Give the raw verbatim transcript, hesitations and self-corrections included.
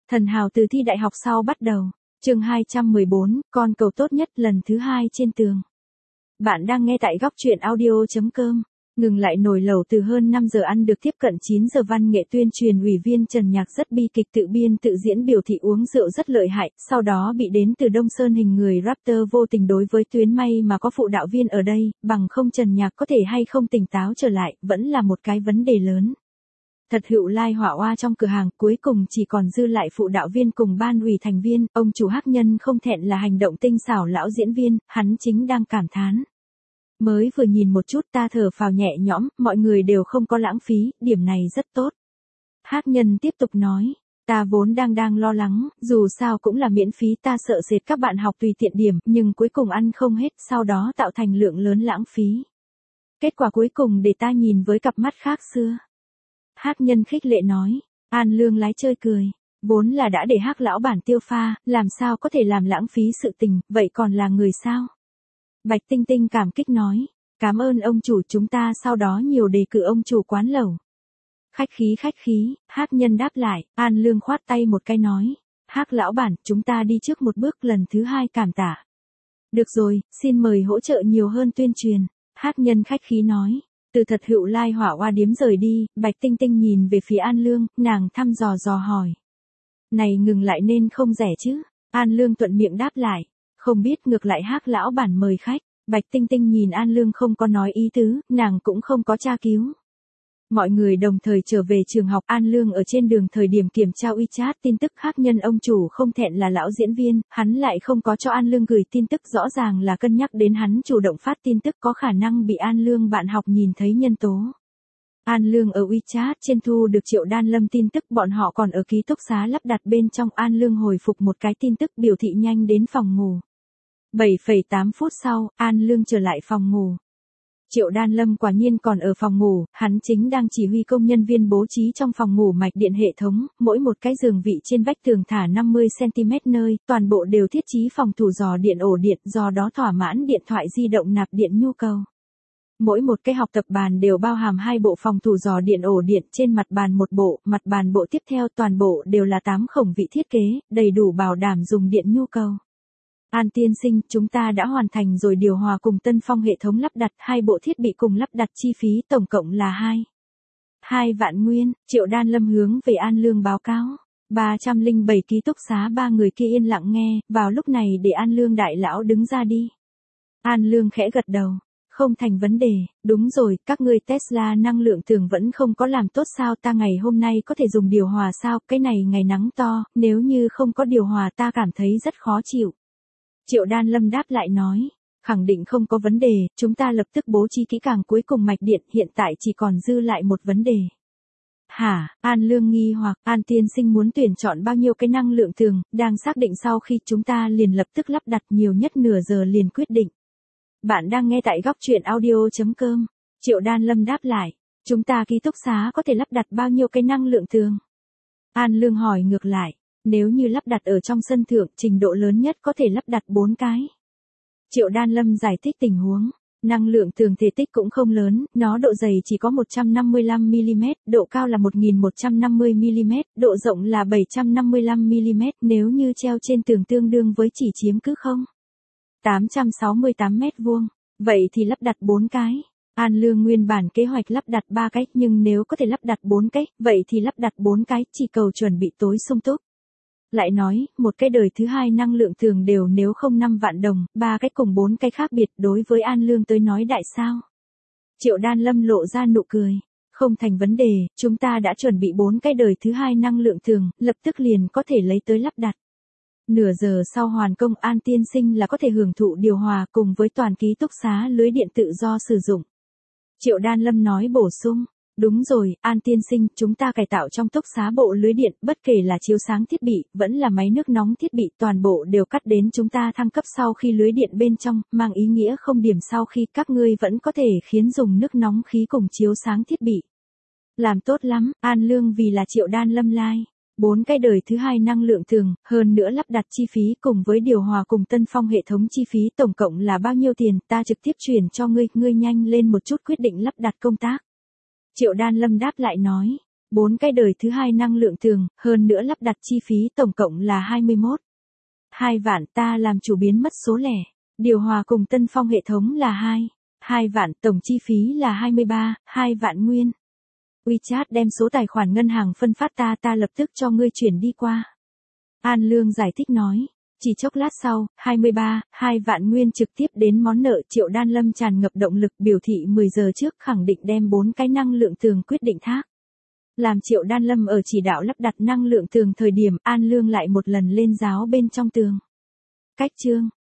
Thần hào từ thi đại học sau bắt đầu. Chương hai trăm mười bốn, con cầu tốt nhất lần thứ hai trên tường. Bạn đang nghe tại góc truyện audio chấm com. Ngừng lại nồi lẩu từ hơn năm giờ ăn được tiếp cận chín giờ văn nghệ tuyên truyền ủy viên Trần Nhạc rất bi kịch tự biên tự diễn biểu thị uống rượu rất lợi hại, sau đó bị đến từ Đông Sơn hình người rapper vô tình đối với tuyến may mà có phụ đạo viên ở đây, bằng không Trần Nhạc có thể hay không tỉnh táo trở lại, vẫn là một cái vấn đề lớn. Thật hữu lai hỏa oa trong cửa hàng, cuối cùng chỉ còn dư lại phụ đạo viên cùng ban ủy thành viên, ông chủ Hắc Nhân không thẹn là hành động tinh xảo lão diễn viên, hắn chính đang cảm thán. Mới vừa nhìn một chút ta thở phào nhẹ nhõm, mọi người đều không có lãng phí, điểm này rất tốt. Hắc Nhân tiếp tục nói, ta vốn đang đang lo lắng, dù sao cũng là miễn phí, ta sợ sệt các bạn học tùy tiện điểm, nhưng cuối cùng ăn không hết, sau đó tạo thành lượng lớn lãng phí. Kết quả cuối cùng để ta nhìn với cặp mắt khác xưa. Hắc Nhân khích lệ nói, An Lương lái chơi cười, vốn là đã để Hắc lão bản tiêu pha, làm sao có thể làm lãng phí sự tình, vậy còn là người sao? Bạch Tinh Tinh cảm kích nói, cảm ơn ông chủ, chúng ta sau đó nhiều đề cử ông chủ quán lẩu. Khách khí khách khí, Hắc Nhân đáp lại, An Lương khoát tay một cái nói, Hắc lão bản, chúng ta đi trước một bước, lần thứ hai cảm tạ. Được rồi, xin mời hỗ trợ nhiều hơn tuyên truyền, Hắc Nhân khách khí nói. Từ thật hữu lai hỏa oa điếm rời đi, Bạch Tinh Tinh nhìn về phía An Lương, nàng thăm dò dò hỏi. Này ngừng lại nên không rẻ chứ? An Lương thuận miệng đáp lại. Không biết, ngược lại Hắc lão bản mời khách. Bạch Tinh Tinh nhìn An Lương không có nói ý tứ, nàng cũng không có tra cứu. Mọi người đồng thời trở về trường học. An Lương ở trên đường thời điểm kiểm tra WeChat tin tức Hắc Nhân ông chủ không thẹn là lão diễn viên, hắn lại không có cho An Lương gửi tin tức, rõ ràng là cân nhắc đến hắn chủ động phát tin tức có khả năng bị An Lương bạn học nhìn thấy nhân tố. An Lương ở WeChat trên thu được Triệu Đan Lâm tin tức, bọn họ còn ở ký túc xá lắp đặt bên trong. An Lương hồi phục một cái tin tức biểu thị nhanh đến phòng ngủ. bảy phẩy tám phút sau, An Lương trở lại phòng ngủ. Triệu Đan Lâm quả nhiên còn ở phòng ngủ, hắn chính đang chỉ huy công nhân viên bố trí trong phòng ngủ mạch điện hệ thống, mỗi một cái giường vị trên vách tường thả năm mươi xăng ti mét nơi, toàn bộ đều thiết trí phòng thủ dò điện ổ điện, do đó thỏa mãn điện thoại di động nạp điện nhu cầu. Mỗi một cái học tập bàn đều bao hàm hai bộ phòng thủ dò điện ổ điện, trên mặt bàn một bộ, mặt bàn bộ tiếp theo toàn bộ đều là tám khổng vị thiết kế, đầy đủ bảo đảm dùng điện nhu cầu. An tiên sinh, chúng ta đã hoàn thành rồi điều hòa cùng Tân Phong hệ thống lắp đặt, hai bộ thiết bị cùng lắp đặt chi phí tổng cộng là hai. hai vạn nguyên, Triệu Đan Lâm hướng về An Lương báo cáo. ba trăm lẻ bảy ký túc xá ba người kia yên lặng nghe, vào lúc này để An Lương đại lão đứng ra đi. An Lương khẽ gật đầu. Không thành vấn đề, đúng rồi, các ngươi Tesla năng lượng thường vẫn không có làm tốt sao, ta ngày hôm nay có thể dùng điều hòa sao, cái này ngày nắng to, nếu như không có điều hòa ta cảm thấy rất khó chịu. Triệu Đan Lâm đáp lại nói, khẳng định không có vấn đề, chúng ta lập tức bố trí kỹ càng, cuối cùng mạch điện hiện tại chỉ còn dư lại một vấn đề. Hả? An Lương nghi hoặc, An tiên sinh muốn tuyển chọn bao nhiêu cái năng lượng thường, đang xác định sau khi chúng ta liền lập tức lắp đặt, nhiều nhất nửa giờ liền quyết định. Bạn đang nghe tại góc truyện audio chấm com. Triệu Đan Lâm đáp lại, chúng ta ký túc xá có thể lắp đặt bao nhiêu cái năng lượng thường? An Lương hỏi ngược lại. Nếu như lắp đặt ở trong sân thượng, trình độ lớn nhất có thể lắp đặt bốn cái. Triệu Đan Lâm giải thích tình huống. Năng lượng thường thể tích cũng không lớn, nó độ dày chỉ có một trăm năm mươi lăm mi li mét, độ cao là một nghìn một trăm năm mươi mi li mét, độ rộng là bảy trăm năm mươi lăm mi li mét, nếu như treo trên tường tương đương với chỉ chiếm cứ không. tám trăm sáu mươi tám mét vuông. Vậy thì lắp đặt bốn cái. An Lương nguyên bản kế hoạch lắp đặt ba cái, nhưng nếu có thể lắp đặt bốn cái, vậy thì lắp đặt bốn cái, chỉ cầu chuẩn bị tối sung túc. Lại nói, một cái đời thứ hai năng lượng thường đều nếu không năm vạn đồng, ba cái cùng bốn cái khác biệt, đối với An Lương tới nói đại sao. Triệu Đan Lâm lộ ra nụ cười. Không thành vấn đề, chúng ta đã chuẩn bị bốn cái đời thứ hai năng lượng thường, lập tức liền có thể lấy tới lắp đặt. Nửa giờ sau hoàn công, An tiên sinh là có thể hưởng thụ điều hòa cùng với toàn ký túc xá lưới điện tự do sử dụng. Triệu Đan Lâm nói bổ sung. Đúng rồi, An tiên sinh, chúng ta cải tạo trong túc xá bộ lưới điện, bất kể là chiếu sáng thiết bị, vẫn là máy nước nóng thiết bị, toàn bộ đều cắt đến chúng ta thăng cấp sau khi lưới điện bên trong, mang ý nghĩa không điểm sau khi các ngươi vẫn có thể khiến dùng nước nóng khí cùng chiếu sáng thiết bị. Làm tốt lắm, An Lương vì là Triệu Đan Lâm lai. Bốn cái đời thứ hai năng lượng thường, hơn nữa lắp đặt chi phí cùng với điều hòa cùng Tân Phong hệ thống chi phí tổng cộng là bao nhiêu tiền, ta trực tiếp chuyển cho ngươi, ngươi nhanh lên một chút quyết định lắp đặt công tác. Triệu Đan Lâm đáp lại nói, bốn cái đời thứ hai năng lượng tường, hơn nữa lắp đặt chi phí tổng cộng là hai mươi mốt hai vạn, ta làm chủ biến mất số lẻ. Điều hòa cùng tân phong hệ thống là hai hai vạn, tổng chi phí là hai mươi ba hai vạn nguyên. WeChat đem số tài khoản ngân hàng phân phát ta ta lập tức cho ngươi chuyển đi qua. An Lương giải thích nói. Chỉ chốc lát sau, hai mươi ba hai vạn nguyên trực tiếp đến món nợ. Triệu Đan Lâm tràn ngập động lực biểu thị mười giờ trước khẳng định đem bốn cái năng lượng tường quyết định thác. Làm Triệu Đan Lâm ở chỉ đạo lắp đặt năng lượng tường thời điểm, An Lương lại một lần lên giáo bên trong tường. Cách chương